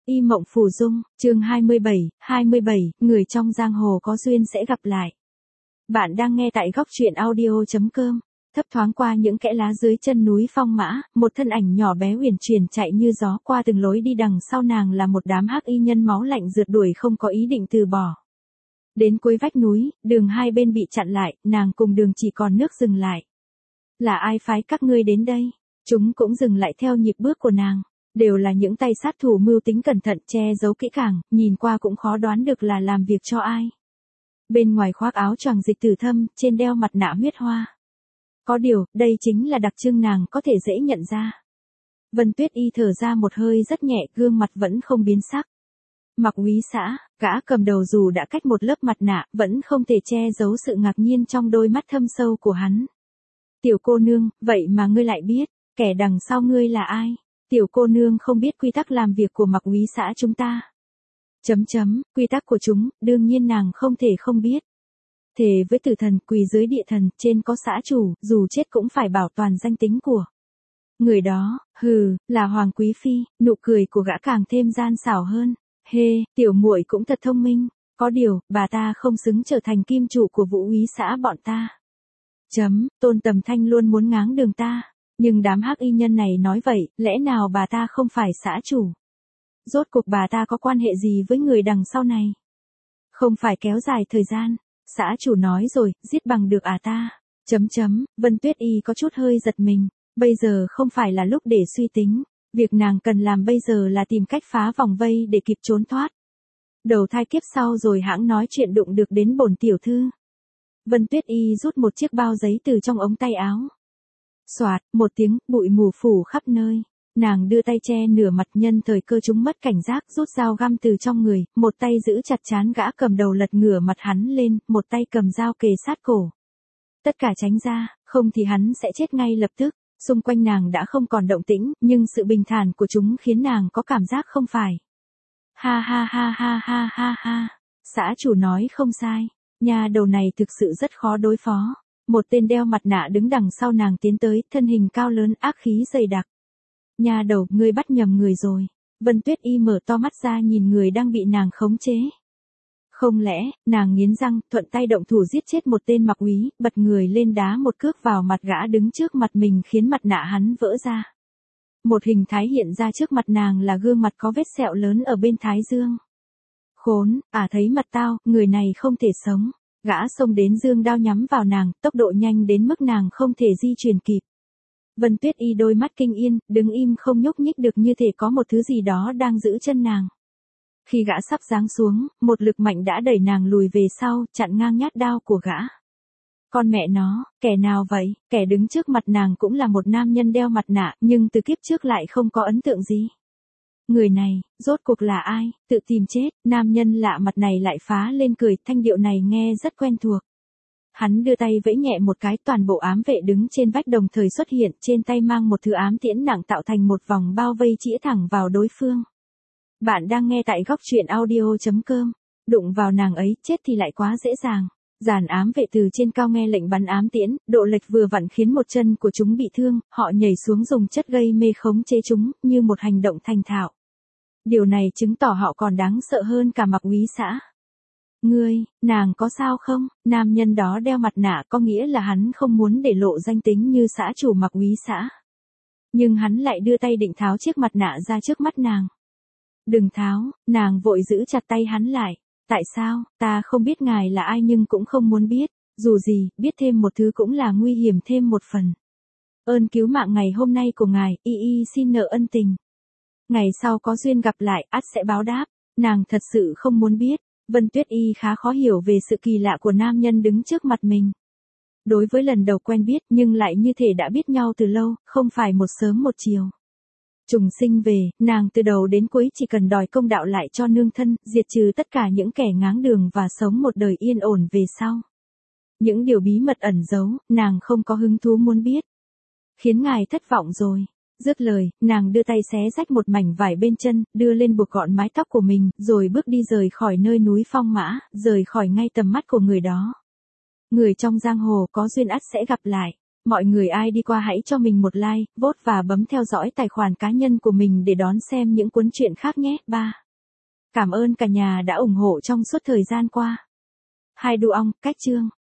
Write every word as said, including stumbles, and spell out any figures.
Y Mộng Phù Dung, chương hai mươi bảy, hai mươi bảy, người trong giang hồ có duyên sẽ gặp lại. Bạn đang nghe tại góc truyện audio chấm com. Thấp thoáng qua những kẽ lá dưới chân núi Phong Mã, một thân ảnh nhỏ bé uyển chuyển chạy như gió qua từng lối đi, đằng sau nàng là một đám hắc y nhân máu lạnh rượt đuổi không có ý định từ bỏ. Đến cuối vách núi, đường hai bên bị chặn lại, nàng cùng đường chỉ còn nước dừng lại. Là ai phái các ngươi đến đây? Chúng cũng dừng lại theo nhịp bước của nàng. Đều là những tay sát thủ mưu tính cẩn thận, che giấu kỹ càng, nhìn qua cũng khó đoán được là làm việc cho ai. Bên ngoài khoác áo choàng dịch tử thâm, trên đeo mặt nạ huyết hoa. Có điều, đây chính là đặc trưng nàng có thể dễ nhận ra. Vân Tuyết Y thở ra một hơi rất nhẹ, gương mặt vẫn không biến sắc. Mặc Úy Xã, gã cầm đầu dù đã cách một lớp mặt nạ, vẫn không thể che giấu sự ngạc nhiên trong đôi mắt thâm sâu của hắn. Tiểu cô nương, vậy mà ngươi lại biết, kẻ đằng sau ngươi là ai? Tiểu cô nương không biết quy tắc làm việc của Mặc Úy Xã chúng ta. Chấm chấm, quy tắc của chúng, đương nhiên nàng không thể không biết. Thề với tử thần, quỳ dưới địa thần, trên có xã chủ, dù chết cũng phải bảo toàn danh tính của người đó. Hừ, là Hoàng Quý Phi. Nụ cười của gã càng thêm gian xảo hơn. Hê, tiểu muội cũng thật thông minh. Có điều, bà ta không xứng trở thành kim chủ của Vũ Úy Xã bọn ta. Chấm, Tôn Tầm Thanh luôn muốn ngáng đường ta. Nhưng đám hắc y nhân này nói vậy, lẽ nào bà ta không phải xã chủ? Rốt cuộc bà ta có quan hệ gì với người đằng sau này? Không phải kéo dài thời gian. Xã chủ nói rồi, giết bằng được à ta? Chấm chấm, Vân Tuyết Y có chút hơi giật mình. Bây giờ không phải là lúc để suy tính. Việc nàng cần làm bây giờ là tìm cách phá vòng vây để kịp trốn thoát. Đầu thai kiếp sau rồi hãng nói chuyện đụng được đến bổn tiểu thư. Vân Tuyết Y rút một chiếc bao giấy từ trong ống tay áo. Soạt, một tiếng, bụi mù phủ khắp nơi. Nàng đưa tay che nửa mặt, nhân thời cơ chúng mất cảnh giác, rút dao găm từ trong người, một tay giữ chặt trán gã cầm đầu, lật ngửa mặt hắn lên, một tay cầm dao kề sát cổ. Tất cả tránh ra, không thì hắn sẽ chết ngay lập tức. Xung quanh nàng đã không còn động tĩnh, nhưng sự bình thản của chúng khiến nàng có cảm giác không phải. Ha ha ha ha ha ha ha. Xã chủ nói không sai. Nhà đầu này thực sự rất khó đối phó. Một tên đeo mặt nạ đứng đằng sau nàng tiến tới, thân hình cao lớn, ác khí dày đặc. Nhà đầu, ngươi bắt nhầm người rồi. Vân Tuyết Y mở to mắt ra nhìn người đang bị nàng khống chế. Không lẽ, nàng nghiến răng, thuận tay động thủ giết chết một tên Mặc Úy, bật người lên đá một cước vào mặt gã đứng trước mặt mình khiến mặt nạ hắn vỡ ra. Một hình thái hiện ra trước mặt nàng là gương mặt có vết sẹo lớn ở bên thái dương. Khốn, à thấy mặt tao, người này không thể sống. Gã xông đến giương đao nhắm vào nàng, tốc độ nhanh đến mức nàng không thể di chuyển kịp. Vân Tuyết Y đôi mắt kinh yên, đứng im không nhúc nhích được, như thể có một thứ gì đó đang giữ chân nàng. Khi gã sắp giáng xuống, một lực mạnh đã đẩy nàng lùi về sau, chặn ngang nhát đao của gã. Con mẹ nó, kẻ nào vậy? Kẻ đứng trước mặt nàng cũng là một nam nhân đeo mặt nạ, nhưng từ kiếp trước lại không có ấn tượng gì. Người này, rốt cuộc là ai? Tự tìm chết. Nam nhân lạ mặt này lại phá lên cười, thanh điệu này nghe rất quen thuộc. Hắn đưa tay vẫy nhẹ một cái, toàn bộ ám vệ đứng trên vách đồng thời xuất hiện, trên tay mang một thứ ám tiễn nặng tạo thành một vòng bao vây chĩa thẳng vào đối phương. Bạn đang nghe tại góc truyện audio chấm com. Đụng vào nàng ấy, chết thì lại quá dễ dàng. Dàn ám vệ từ trên cao nghe lệnh bắn ám tiễn, độ lệch vừa vặn khiến một chân của chúng bị thương, họ nhảy xuống dùng chất gây mê khống chế chúng, như một hành động thành thạo. Điều này chứng tỏ họ còn đáng sợ hơn cả Mặc Úy Xã. Ngươi, nàng có sao không? Nam nhân đó đeo mặt nạ có nghĩa là hắn không muốn để lộ danh tính như xã chủ Mặc Úy Xã. Nhưng hắn lại đưa tay định tháo chiếc mặt nạ ra trước mắt nàng. Đừng tháo, nàng vội giữ chặt tay hắn lại. Tại sao? Ta không biết ngài là ai nhưng cũng không muốn biết. Dù gì, biết thêm một thứ cũng là nguy hiểm thêm một phần. Ơn cứu mạng ngày hôm nay của ngài, y y xin nợ ân tình. Ngày sau có duyên gặp lại, ắt sẽ báo đáp. Nàng thật sự không muốn biết. Vân Tuyết Y khá khó hiểu về sự kỳ lạ của nam nhân đứng trước mặt mình. Đối với lần đầu quen biết nhưng lại như thể đã biết nhau từ lâu, không phải một sớm một chiều. Trùng sinh về, nàng từ đầu đến cuối chỉ cần đòi công đạo lại cho nương thân, diệt trừ tất cả những kẻ ngáng đường và sống một đời yên ổn về sau. Những điều bí mật ẩn giấu, nàng không có hứng thú muốn biết. Khiến ngài thất vọng rồi. Dứt lời, nàng đưa tay xé rách một mảnh vải bên chân, đưa lên buộc gọn mái tóc của mình, rồi bước đi rời khỏi nơi núi Phong Mã, rời khỏi ngay tầm mắt của người đó. Người trong giang hồ có duyên ắt sẽ gặp lại. Mọi người ai đi qua hãy cho mình một like, vote và bấm theo dõi tài khoản cá nhân của mình để đón xem những cuốn truyện khác nhé. ba. Cảm ơn cả nhà đã ủng hộ trong suốt thời gian qua. Hai đu ong, cách chương.